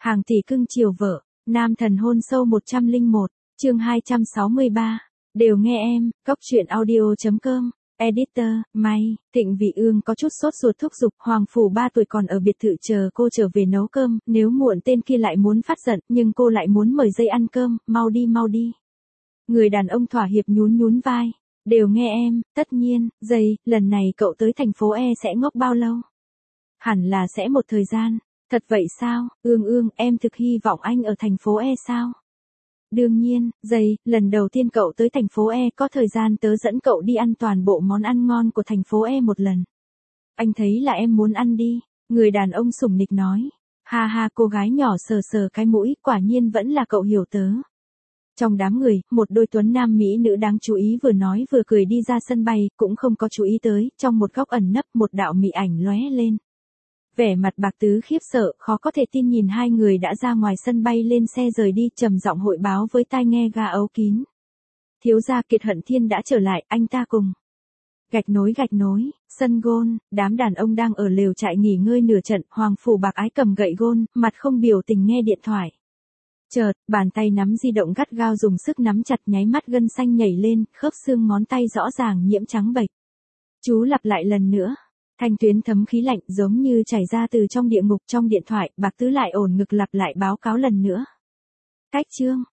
Hàng tỷ cưng chiều vợ, nam thần hôn sâu 101, chương 263. Đều nghe em, cóc truyện audio.com. Editor, May, Thịnh Vị Ương có chút sốt ruột thúc giục Hoàng Phủ 3 tuổi còn ở biệt thự chờ cô trở về nấu cơm, nếu muộn tên kia lại muốn phát giận, nhưng cô lại muốn mời dây ăn cơm, mau đi mau đi. Người đàn ông thỏa hiệp nhún nhún vai, đều nghe em, tất nhiên, dây, lần này cậu tới thành phố E sẽ ngốc bao lâu? Hẳn là sẽ một thời gian, thật vậy sao, Ương, em thực hy vọng anh ở thành phố E sao? Đương nhiên, dây, lần đầu tiên cậu tới thành phố E có thời gian tớ dẫn cậu đi ăn toàn bộ món ăn ngon của thành phố E một lần. Anh thấy là em muốn ăn đi, người đàn ông sủng nịch nói. Ha ha, cô gái nhỏ sờ sờ cái mũi, quả nhiên vẫn là cậu hiểu tớ. Trong đám người, một đôi tuấn nam mỹ nữ đáng chú ý vừa nói vừa cười đi ra sân bay, cũng không có chú ý tới, trong một góc ẩn nấp một đạo mị ảnh lóe lên. Vẻ mặt Bạc Tứ khiếp sợ, khó có thể tin nhìn hai người đã ra ngoài sân bay lên xe rời đi, trầm giọng hội báo với tai nghe ga ấu kín. Thiếu gia Kiệt Hận Thiên đã trở lại, anh ta cùng. Gạch nối, sân gôn, đám đàn ông đang ở lều trại nghỉ ngơi nửa trận, Hoàng Phủ Bạc Ái cầm gậy gôn, mặt không biểu tình nghe điện thoại. Chợt, bàn tay nắm di động gắt gao dùng sức nắm chặt, nháy mắt gân xanh nhảy lên, khớp xương ngón tay rõ ràng nhiễm trắng bệch. Chú lặp lại lần nữa. Thanh tuyến thấm khí lạnh giống như chảy ra từ trong địa ngục. Trong điện thoại, Bạc Tứ lại ổn ngực lặp lại báo cáo lần nữa. Cách chương,